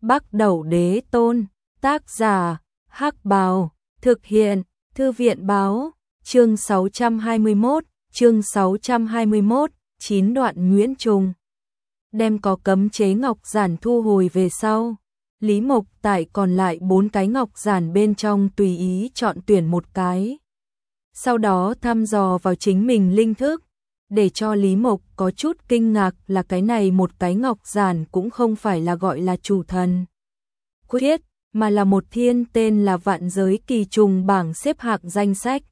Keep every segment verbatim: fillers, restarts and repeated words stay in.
Bắc Đẩu Đế Tôn, tác giả, Hắc Bào, thực hiện, Thư viện báo, chương sáu trăm hai mươi mốt, chương sáu trăm hai mươi mốt, chín đoạn Nguyễn Trùng. Đem có cấm chế ngọc giản thu hồi về sau, Lý Mộc tại còn lại bốn cái ngọc giản bên trong tùy ý chọn tuyển một cái. Sau đó thăm dò vào chính mình linh thức, để cho Lý Mộc có chút kinh ngạc là cái này một cái ngọc giản cũng không phải là gọi là chủ thần quyết, mà là một thiên tên là vạn giới kỳ trùng bảng xếp hạng danh sách.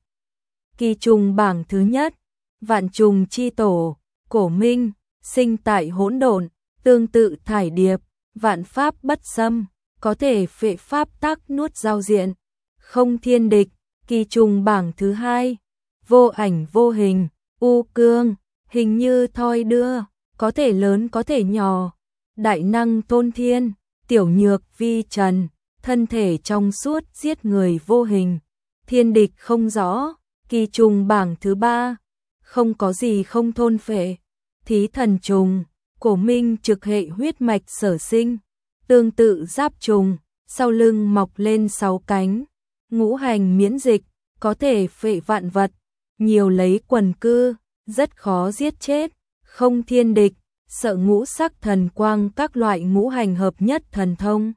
Kỳ trùng bảng thứ nhất, vạn trùng chi tổ, cổ minh, sinh tại hỗn độn, tương tự thải điệp, vạn pháp bất xâm, có thể phệ pháp tắc nuốt giao diện, không thiên địch. Kỳ trùng bảng thứ hai, vô ảnh vô hình, u cương, hình như thoi đưa, có thể lớn có thể nhỏ, đại năng tôn thiên, tiểu nhược vi trần, thân thể trong suốt giết người vô hình, thiên địch không rõ. Kỳ trùng bảng thứ ba, không có gì không thôn phệ, thí thần trùng, cổ minh trực hệ huyết mạch sở sinh, tương tự giáp trùng, sau lưng mọc lên sáu cánh, ngũ hành miễn dịch, có thể phệ vạn vật, nhiều lấy quần cư, rất khó giết chết, không thiên địch, sợ ngũ sắc thần quang các loại ngũ hành hợp nhất thần thông.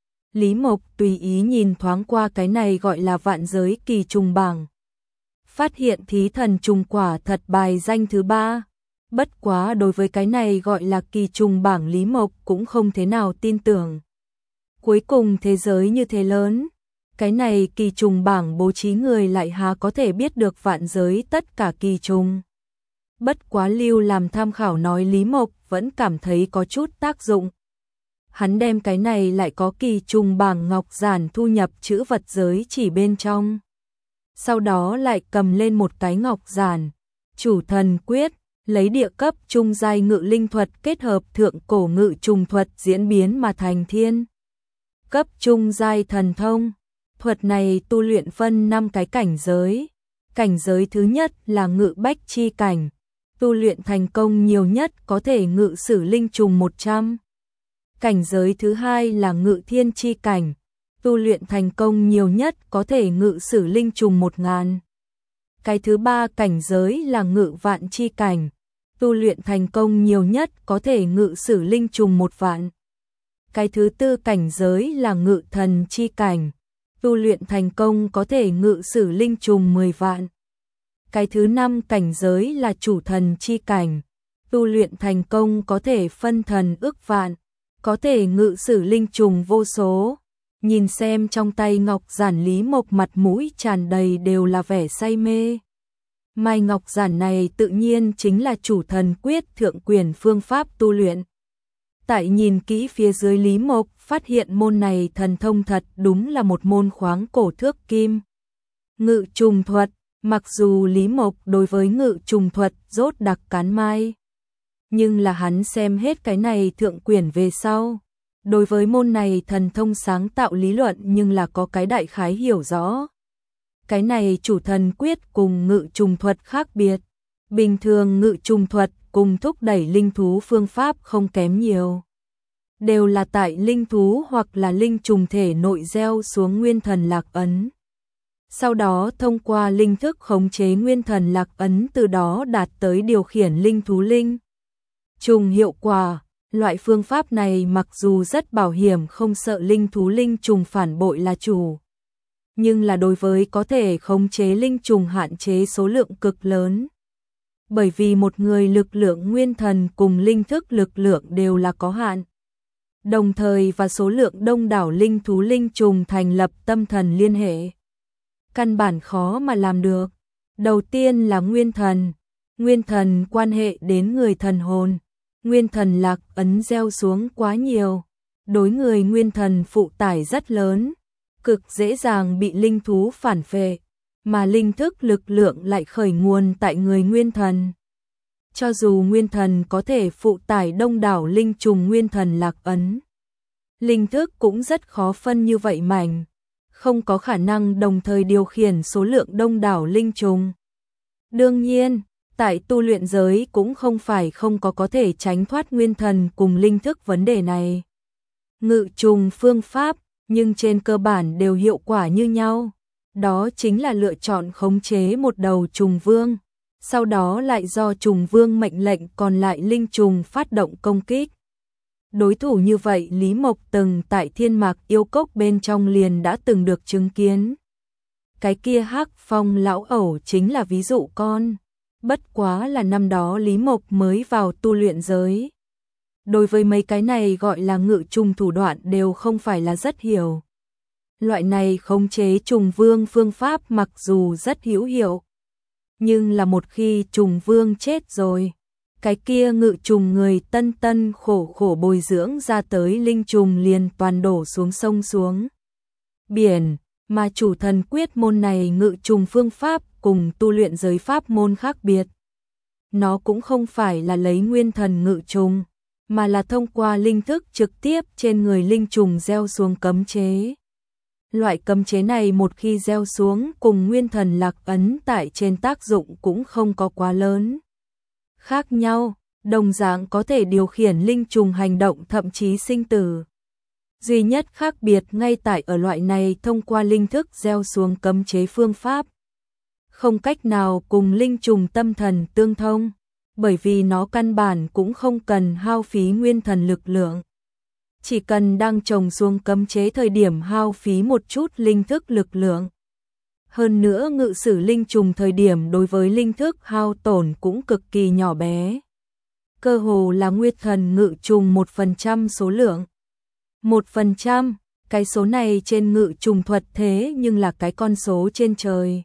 Lý Mộc tùy ý nhìn thoáng qua cái này gọi là vạn giới kỳ trùng bảng, phát hiện thí thần trùng quả thật bài danh thứ ba. Bất quá đối với cái này gọi là kỳ trùng bảng Lý Mộc cũng không thế nào tin tưởng. Cuối cùng thế giới như thế lớn, cái này kỳ trùng bảng bố trí người lại há có thể biết được vạn giới tất cả kỳ trùng. Bất quá lưu làm tham khảo nói Lý Mộc vẫn cảm thấy có chút tác dụng. Hắn đem cái này lại có kỳ trùng bảng ngọc giản thu nhập chữ vật giới chỉ bên trong. Sau đó lại cầm lên một cái ngọc giản, chủ thần quyết, lấy địa cấp trung giai ngự linh thuật kết hợp thượng cổ ngự trùng thuật diễn biến mà thành thiên cấp trung giai thần thông. Thuật này tu luyện phân năm cái cảnh giới. Cảnh giới thứ nhất là ngự bách chi cảnh, tu luyện thành công nhiều nhất có thể ngự sử linh trùng một trăm. Cảnh giới thứ hai là ngự thiên chi cảnh, tu luyện thành công nhiều nhất có thể ngự sử linh trùng một ngàn. Cái thứ ba cảnh giới là ngự vạn chi cảnh, tu luyện thành công nhiều nhất có thể ngự sử linh trùng một vạn. Cái thứ tư cảnh giới là ngự thần chi cảnh, tu luyện thành công có thể ngự sử linh trùng mười vạn. Cái thứ năm cảnh giới là chủ thần chi cảnh, tu luyện thành công có thể phân thần ức vạn, có thể ngự sử linh trùng vô số. Nhìn xem trong tay ngọc giản Lý Mộc mặt mũi tràn đầy đều là vẻ say mê. Mai ngọc giản này tự nhiên chính là chủ thần quyết thượng quyền phương pháp tu luyện. Tại nhìn kỹ phía dưới Lý Mộc phát hiện môn này thần thông thật đúng là một môn khoáng cổ thước kim. Ngự trùng thuật, mặc dù Lý Mộc đối với ngự trùng thuật rốt đặc cán mai, nhưng là hắn xem hết cái này thượng quyển về sau. Đối với môn này thần thông sáng tạo lý luận nhưng là có cái đại khái hiểu rõ. Cái này chủ thần quyết cùng ngự trùng thuật khác biệt. Bình thường ngự trùng thuật cùng thúc đẩy linh thú phương pháp không kém nhiều. Đều là tại linh thú hoặc là linh trùng thể nội gieo xuống nguyên thần lạc ấn. Sau đó thông qua linh thức khống chế nguyên thần lạc ấn, từ đó đạt tới điều khiển linh thú linh trùng hiệu quả. Loại phương pháp này mặc dù rất bảo hiểm, không sợ linh thú linh trùng phản bội là chủ, nhưng là đối với có thể khống chế linh trùng hạn chế số lượng cực lớn. Bởi vì một người lực lượng nguyên thần cùng linh thức lực lượng đều là có hạn. Đồng thời và số lượng đông đảo linh thú linh trùng thành lập tâm thần liên hệ, căn bản khó mà làm được. Đầu tiên là nguyên thần. Nguyên thần quan hệ đến người thần hồn. Nguyên thần lạc ấn gieo xuống quá nhiều, đối người nguyên thần phụ tải rất lớn, cực dễ dàng bị linh thú phản phệ, mà linh thức lực lượng lại khởi nguồn tại người nguyên thần. Cho dù nguyên thần có thể phụ tải đông đảo linh trùng nguyên thần lạc ấn, linh thức cũng rất khó phân như vậy mảnh, không có khả năng đồng thời điều khiển số lượng đông đảo linh trùng. Đương nhiên, tại tu luyện giới cũng không phải không có có thể tránh thoát nguyên thần cùng linh thức vấn đề này. ngự trùng phương pháp, nhưng trên cơ bản đều hiệu quả như nhau. Đó chính là lựa chọn khống chế một đầu trùng vương, sau đó lại do trùng vương mệnh lệnh còn lại linh trùng phát động công kích. Đối thủ như vậy Lý Mộc từng tại Thiên Mạc Yêu Cốc bên trong liền đã từng được chứng kiến. Cái kia Hắc Phong lão ẩu chính là ví dụ con. Bất quá là năm đó Lý Mộc mới vào tu luyện giới. Đối với mấy cái này gọi là ngự trùng thủ đoạn đều không phải là rất hiểu. Loại này khống chế trùng vương phương pháp mặc dù rất hữu hiệu, nhưng là một khi trùng vương chết rồi, cái kia ngự trùng người tân tân khổ khổ bồi dưỡng ra tới linh trùng liền toàn đổ xuống sông xuống biển, mà chủ thần quyết môn này ngự trùng phương pháp cùng tu luyện giới pháp môn khác biệt. Nó cũng không phải là lấy nguyên thần ngự trùng, mà là thông qua linh thức trực tiếp trên người linh trùng gieo xuống cấm chế. Loại cấm chế này một khi gieo xuống cùng nguyên thần lạc ấn tại trên tác dụng cũng không có quá lớn khác nhau, đồng dạng có thể điều khiển linh trùng hành động thậm chí sinh tử. Duy nhất khác biệt ngay tại ở loại này thông qua linh thức gieo xuống cấm chế phương pháp. Không cách nào cùng linh trùng tâm thần tương thông, bởi vì nó căn bản cũng không cần hao phí nguyên thần lực lượng. Chỉ cần đang trồng xuống cấm chế thời điểm hao phí một chút linh thức lực lượng. Hơn nữa ngự sử linh trùng thời điểm đối với linh thức hao tổn cũng cực kỳ nhỏ bé. Cơ hồ là nguyên thần ngự trùng một phần trăm số lượng. một phần trăm, cái số này trên ngự trùng thuật thế nhưng là cái con số trên trời.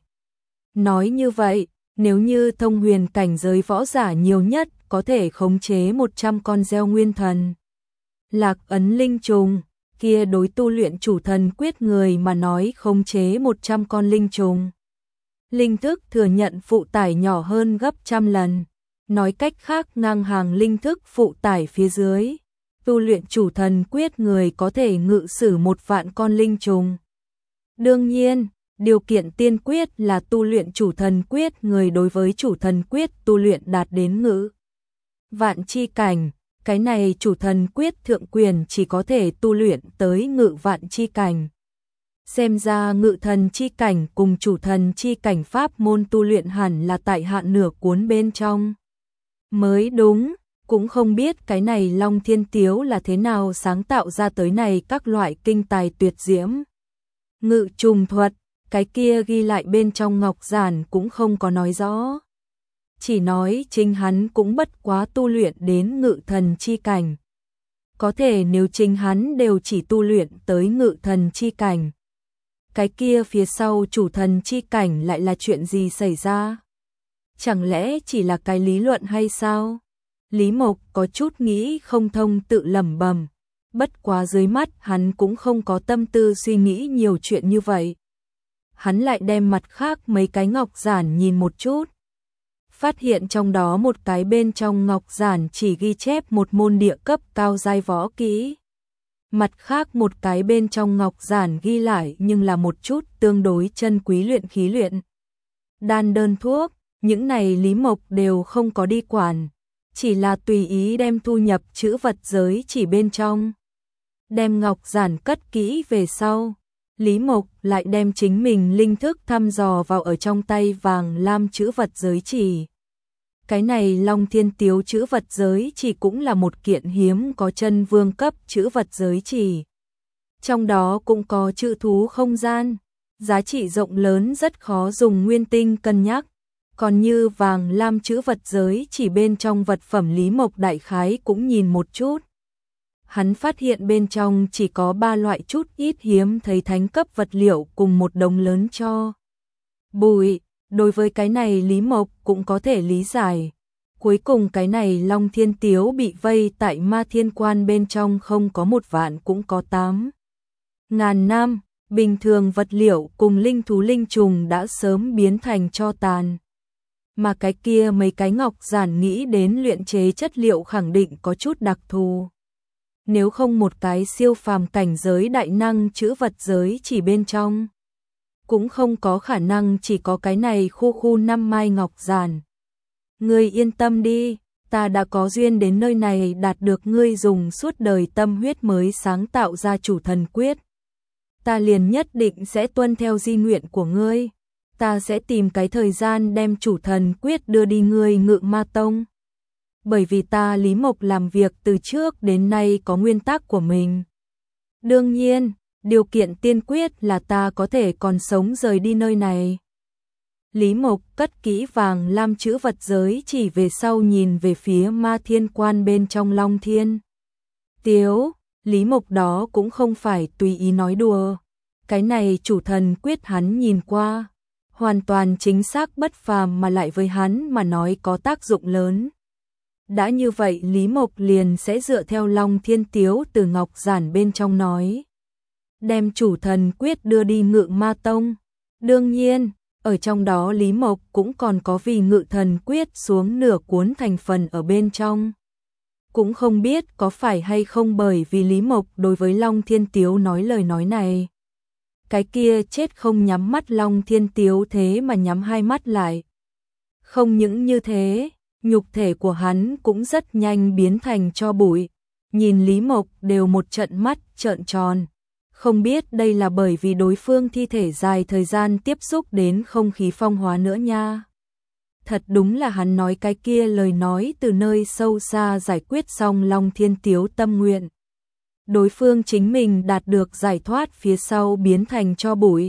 Nói như vậy, nếu như thông huyền cảnh giới võ giả nhiều nhất có thể khống chế một trăm con gieo nguyên thần lạc ấn linh trùng, kia đối tu luyện chủ thần quyết người mà nói khống chế một trăm con linh trùng. Linh thức thừa nhận phụ tải nhỏ hơn gấp trăm lần, nói cách khác ngang hàng linh thức phụ tải phía dưới. Tu luyện chủ thần quyết người có thể ngự sử một vạn con linh trùng. Đương nhiên, điều kiện tiên quyết là tu luyện chủ thần quyết người đối với chủ thần quyết tu luyện đạt đến ngự vạn chi cảnh. Cái này chủ thần quyết thượng quyền chỉ có thể tu luyện tới ngự vạn chi cảnh. Xem ra ngự thần chi cảnh cùng chủ thần chi cảnh pháp môn tu luyện hẳn là tại hạn nửa cuốn bên trong. Mới đúng, cũng không biết cái này Long Thiên Tiếu là thế nào sáng tạo ra tới này các loại kinh tài tuyệt diễm. Ngự trùng thuật, cái kia ghi lại bên trong ngọc giản cũng không có nói rõ. Chỉ nói chính hắn cũng bất quá tu luyện đến ngự thần chi cảnh. Có thể nếu chính hắn đều chỉ tu luyện tới ngự thần chi cảnh, cái kia phía sau chủ thần chi cảnh lại là chuyện gì xảy ra? Chẳng lẽ chỉ là cái lý luận hay sao? Lý Mộc có chút nghĩ không thông tự lẩm bẩm, bất quá dưới mắt hắn cũng không có tâm tư suy nghĩ nhiều chuyện như vậy. Hắn lại đem mặt khác mấy cái ngọc giản nhìn một chút. Phát hiện trong đó một cái bên trong ngọc giản chỉ ghi chép một môn địa cấp cao giai võ kỹ. Mặt khác một cái bên trong ngọc giản ghi lại nhưng là một chút tương đối chân quý luyện khí luyện. Đan đơn thuốc, những này Lý Mộc đều không có đi quản, chỉ là tùy ý đem thu nhập chữ vật giới chỉ bên trong. Đem ngọc giản cất kỹ về sau, Lý Mộc lại đem chính mình linh thức thăm dò vào ở trong tay vàng lam chữ vật giới chỉ. Cái này Long Thiên Tiếu chữ vật giới chỉ cũng là một kiện hiếm có chân vương cấp chữ vật giới chỉ. Trong đó cũng có chữ thú không gian, giá trị rộng lớn rất khó dùng nguyên tinh cân nhắc. Còn như vàng lam chữ vật giới chỉ bên trong vật phẩm Lý Mộc đại khái cũng nhìn một chút. Hắn phát hiện bên trong chỉ có ba loại chút ít hiếm thấy thánh cấp vật liệu cùng một đống lớn cho bụi. Đối với cái này Lý Mộc cũng có thể lý giải. Cuối cùng cái này Long Thiên Tiếu bị vây tại Ma Thiên Quan bên trong không có một vạn cũng có tám ngàn năm. Bình thường vật liệu cùng linh thú linh trùng đã sớm biến thành tro tàn. Mà cái kia mấy cái ngọc giản nghĩ đến luyện chế chất liệu khẳng định có chút đặc thù. Nếu không một cái siêu phàm cảnh giới đại năng chữ vật giới chỉ bên trong, cũng không có khả năng chỉ có cái này khu khu năm mai ngọc giản. Ngươi yên tâm đi, ta đã có duyên đến nơi này đạt được ngươi dùng suốt đời tâm huyết mới sáng tạo ra chủ thần quyết. Ta liền nhất định sẽ tuân theo di nguyện của ngươi. Ta sẽ tìm cái thời gian đem chủ thần quyết đưa đi ngươi Ngự Ma Tông. Bởi vì ta Lý Mộc làm việc từ trước đến nay có nguyên tắc của mình. Đương nhiên, điều kiện tiên quyết là ta có thể còn sống rời đi nơi này. Lý Mộc cất kỹ vàng lam chữ vật giới chỉ về sau nhìn về phía Ma Thiên Quan bên trong Long Thiên Tiếu. Lý Mộc đó cũng không phải tùy ý nói đùa. Cái này chủ thần quyết hắn nhìn qua, hoàn toàn chính xác bất phàm mà lại với hắn mà nói có tác dụng lớn. Đã như vậy Lý Mộc liền sẽ dựa theo Long Thiên Tiếu từ ngọc giản bên trong nói. Đem chủ thần quyết đưa đi Ngự Ma Tông. Đương nhiên, ở trong đó Lý Mộc cũng còn có vì Ngự Thần quyết xuống nửa cuốn thành phần ở bên trong. Cũng không biết có phải hay không bởi vì Lý Mộc đối với Long Thiên Tiếu nói lời nói này. Cái kia chết không nhắm mắt Long Thiên Tiếu thế mà nhắm hai mắt lại. Không những như thế, nhục thể của hắn cũng rất nhanh biến thành tro bụi. Nhìn Lý Mộc đều một trận mắt trợn tròn. Không biết đây là bởi vì đối phương thi thể dài thời gian tiếp xúc đến không khí phong hóa nữa nha. Thật đúng là hắn nói cái kia lời nói từ nơi sâu xa giải quyết xong Long Thiên Tiếu tâm nguyện. Đối phương chính mình đạt được giải thoát phía sau biến thành tro bụi.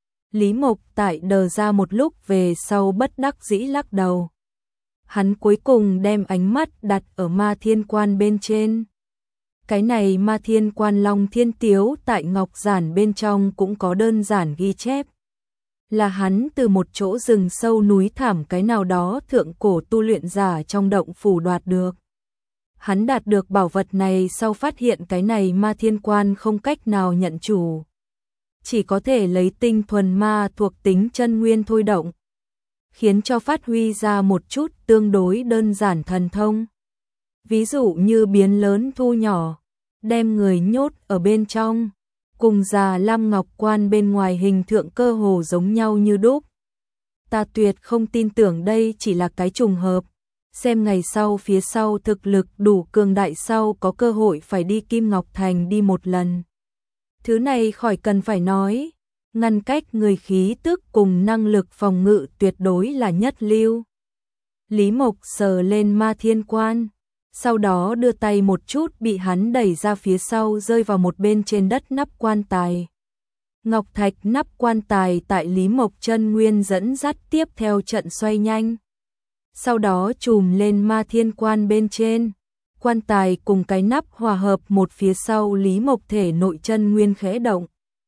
Lý Mộc tại đờ ra một lúc về sau bất đắc dĩ lắc đầu. Hắn cuối cùng đem ánh mắt đặt ở Ma Thiên Quan bên trên. Cái này Ma Thiên Quan Long Thiên Tiếu tại ngọc giản bên trong cũng có đơn giản ghi chép. Là hắn từ một chỗ rừng sâu núi thẳm cái nào đó thượng cổ tu luyện giả trong động phủ đoạt được. Hắn đạt được bảo vật này sau phát hiện cái này Ma Thiên Quan không cách nào nhận chủ. Chỉ có thể lấy tinh thuần ma thuộc tính chân nguyên thôi động. Khiến cho phát huy ra một chút tương đối đơn giản thần thông. Ví dụ như biến lớn thu nhỏ, đem người nhốt ở bên trong, cùng Già Lam Ngọc Quan bên ngoài hình tượng cơ hồ giống nhau như đúc. Ta tuyệt không tin tưởng đây chỉ là cái trùng hợp, xem ngày sau phía sau thực lực đủ cường đại sau có cơ hội phải đi Kim Ngọc Thành đi một lần. Thứ này khỏi cần phải nói, ngăn cách người khí tức cùng năng lực phòng ngự tuyệt đối là nhất lưu. Lý Mộc sờ lên Ma Thiên Quan, sau đó đưa tay một chút bị hắn đẩy ra phía sau rơi vào một bên trên đất nắp quan tài. Ngọc thạch nắp quan tài tại Lý Mộc chân nguyên dẫn dắt tiếp theo trận xoay nhanh. Sau đó chùm lên Ma Thiên Quan bên trên. Quan tài cùng cái nắp hòa hợp một phía sau Lý Mộc thể nội chân nguyên khẽ động.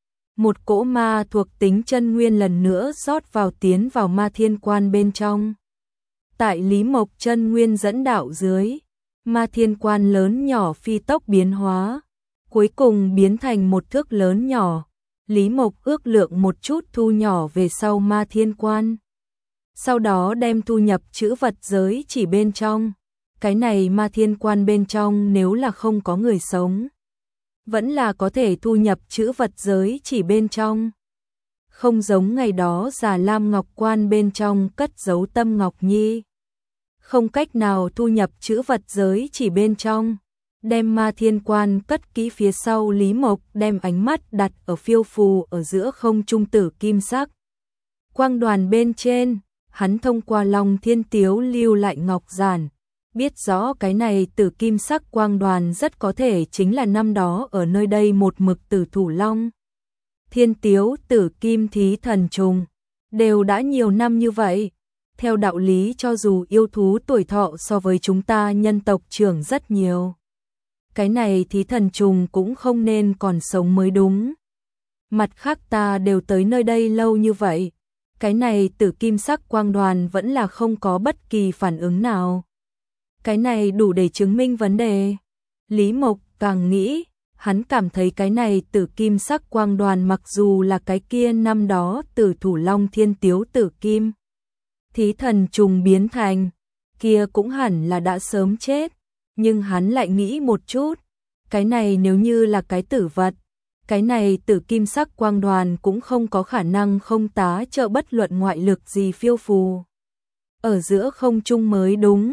Một cỗ ma thuộc tính chân nguyên lần nữa rót vào tiến vào Ma Thiên Quan bên trong. Tại Lý Mộc chân nguyên dẫn đạo dưới, Ma Thiên Quan lớn nhỏ phi tốc biến hóa, cuối cùng biến thành một thước lớn nhỏ. Lý Mộc ước lượng một chút thu nhỏ về sau Ma Thiên Quan. Sau đó đem thu nhập chữ vật giới chỉ bên trong. Cái này Ma Thiên Quan bên trong nếu là không có người sống, vẫn là có thể thu nhập chữ vật giới chỉ bên trong. Không giống ngày đó Già Lam Ngọc Quan bên trong cất giấu Tâm Ngọc Nhi. Không cách nào thu nhập chữ vật giới chỉ bên trong. Đem Ma Thiên Quan cất kỹ phía sau Lý Mộc đem ánh mắt đặt ở phiêu phù ở giữa không trung tử kim sắc. Quang đoàn bên trên, hắn thông qua Long Thiên Tiếu lưu lại ngọc giản. Biết rõ cái này tử kim sắc quang đoàn rất có thể chính là năm đó ở nơi đây một mực tử thủ Long Thiên Tiếu tử kim thí thần trùng. Đều đã nhiều năm như vậy. Theo đạo lý cho dù yêu thú tuổi thọ so với chúng ta nhân tộc trưởng rất nhiều, cái này thí thần trùng cũng không nên còn sống mới đúng. Mặt khác ta đều tới nơi đây lâu như vậy, cái này tử kim sắc quang đoàn vẫn là không có bất kỳ phản ứng nào. Cái này đủ để chứng minh vấn đề. Lý Mộc càng nghĩ, hắn cảm thấy cái này tử kim sắc quang đoàn mặc dù là cái kia năm đó tử thủ Long Thiên Tiếu tử kim thí thần trùng biến thành, kia cũng hẳn là đã sớm chết. Nhưng hắn lại nghĩ một chút, cái này nếu như là cái tử vật, cái này tử kim sắc quang đoàn cũng không có khả năng không tá trợ bất luận ngoại lực gì phiêu phù ở giữa không trung mới đúng.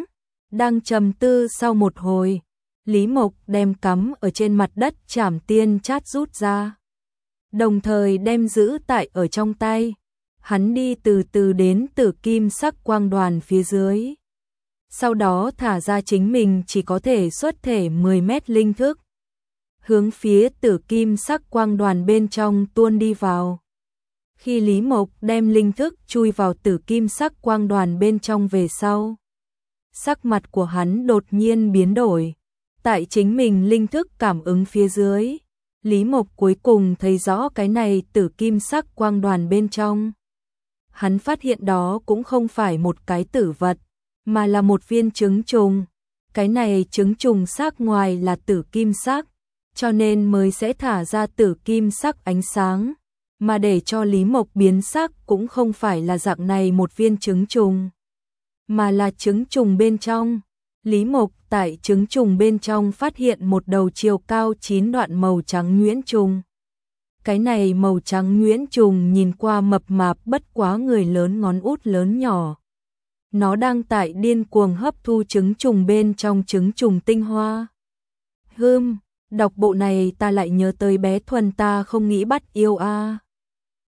Đang trầm tư sau một hồi, Lý Mộc đem cắm ở trên mặt đất Trảm Tiên Chát rút ra, đồng thời đem giữ tại ở trong tay. Hắn đi từ từ đến tử kim sắc quang đoàn phía dưới. Sau đó thả ra chính mình chỉ có thể xuất thể mười mét linh thức, hướng phía tử kim sắc quang đoàn bên trong tuôn đi vào. Khi Lý Mộc đem linh thức chui vào tử kim sắc quang đoàn bên trong về sau, sắc mặt của hắn đột nhiên biến đổi. Tại chính mình linh thức cảm ứng phía dưới, Lý Mộc cuối cùng thấy rõ cái này tử kim sắc quang đoàn bên trong. Hắn phát hiện đó cũng không phải một cái tử vật, mà là một viên trứng trùng. Cái này trứng trùng sắc ngoài là tử kim sắc, cho nên mới sẽ thả ra tử kim sắc ánh sáng. Mà để cho Lý Mộc biến sắc cũng không phải là dạng này một viên trứng trùng, mà là trứng trùng bên trong. Lý Mộc tại trứng trùng bên trong phát hiện một đầu chiều cao chín đoạn màu trắng nhuyễn trùng. Cái này màu trắng nhuyễn trùng nhìn qua mập mạp bất quá người lớn ngón út lớn nhỏ. Nó đang tại điên cuồng hấp thu trứng trùng bên trong trứng trùng tinh hoa. Hừm, đọc bộ này ta lại nhớ tới bé Thuần ta không nghĩ bắt yêu a.